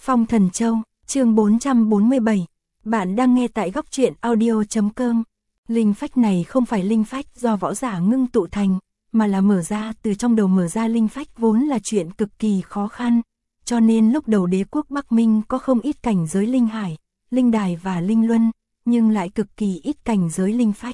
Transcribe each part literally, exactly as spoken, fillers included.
Phong Thần Châu, chương bốn trăm bốn mươi bảy. Bạn đang nghe tại góc truyện audio chấm com. Linh phách này không phải linh phách do võ giả ngưng tụ thành, mà là mở ra từ trong đầu. Mở ra linh phách vốn là chuyện cực kỳ khó khăn, cho nên lúc đầu đế quốc Bắc Minh có không ít cảnh giới linh hải, linh đài và linh luân, nhưng lại cực kỳ ít cảnh giới linh phách.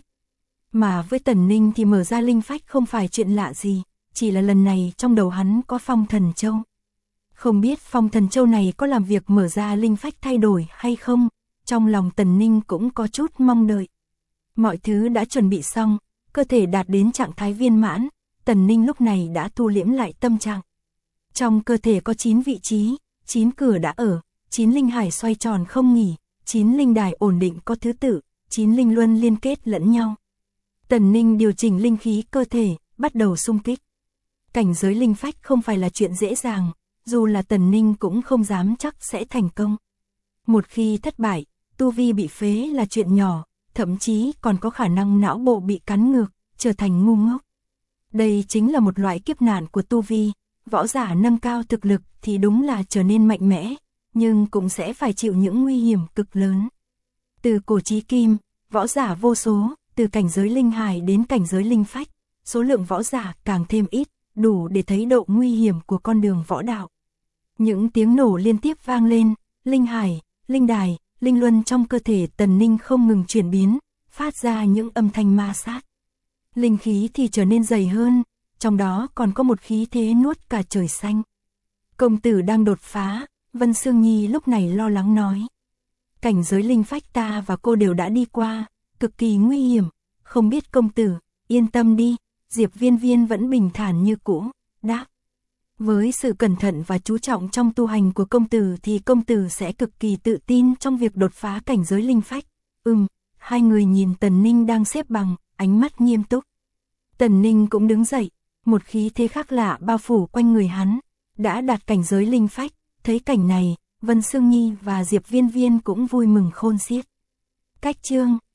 Mà với Tần Ninh thì mở ra linh phách không phải chuyện lạ gì, chỉ là lần này trong đầu hắn có Phong Thần Châu. Không biết Phong Thần Châu này có làm việc mở ra linh phách thay đổi hay không, trong lòng Tần Ninh cũng có chút mong đợi. Mọi thứ đã chuẩn bị xong, cơ thể đạt đến trạng thái viên mãn, Tần Ninh lúc này đã thu liễm lại tâm trạng. Trong cơ thể có chín vị trí, chín cửa đã ở, chín linh hải xoay tròn không nghỉ, chín linh đài ổn định có thứ tự, chín linh luân liên kết lẫn nhau. Tần Ninh điều chỉnh linh khí cơ thể, bắt đầu xung kích. Cảnh giới linh phách không phải là chuyện dễ dàng, dù là Tần Ninh cũng không dám chắc sẽ thành công. Một khi thất bại, tu vi bị phế là chuyện nhỏ, thậm chí còn có khả năng não bộ bị cắn ngược, trở thành ngu ngốc. Đây chính là một loại kiếp nạn của tu vi, võ giả nâng cao thực lực thì đúng là trở nên mạnh mẽ, nhưng cũng sẽ phải chịu những nguy hiểm cực lớn. Từ cổ chí kim, võ giả vô số, từ cảnh giới linh hải đến cảnh giới linh phách, số lượng võ giả càng thêm ít, đủ để thấy độ nguy hiểm của con đường võ đạo. Những tiếng nổ liên tiếp vang lên, linh hải, linh đài, linh luân trong cơ thể Tần Ninh không ngừng chuyển biến, phát ra những âm thanh ma sát. Linh khí thì trở nên dày hơn, trong đó còn có một khí thế nuốt cả trời xanh. Công tử đang đột phá, Vân Sương Nhi lúc này lo lắng nói. Cảnh giới linh phách ta và cô đều đã đi qua, cực kỳ nguy hiểm, không biết công tử, yên tâm đi, Diệp Viên Viên vẫn bình thản như cũ, đáp. Với sự cẩn thận và chú trọng trong tu hành của công tử thì công tử sẽ cực kỳ tự tin trong việc đột phá cảnh giới linh phách. Ừm, hai người nhìn Tần Ninh đang xếp bằng, ánh mắt nghiêm túc. Tần Ninh cũng đứng dậy, một khí thế khác lạ bao phủ quanh người hắn, đã đạt cảnh giới linh phách. Thấy cảnh này, Vân Sương Nhi và Diệp Viên Viên cũng vui mừng khôn xiết. Cách chương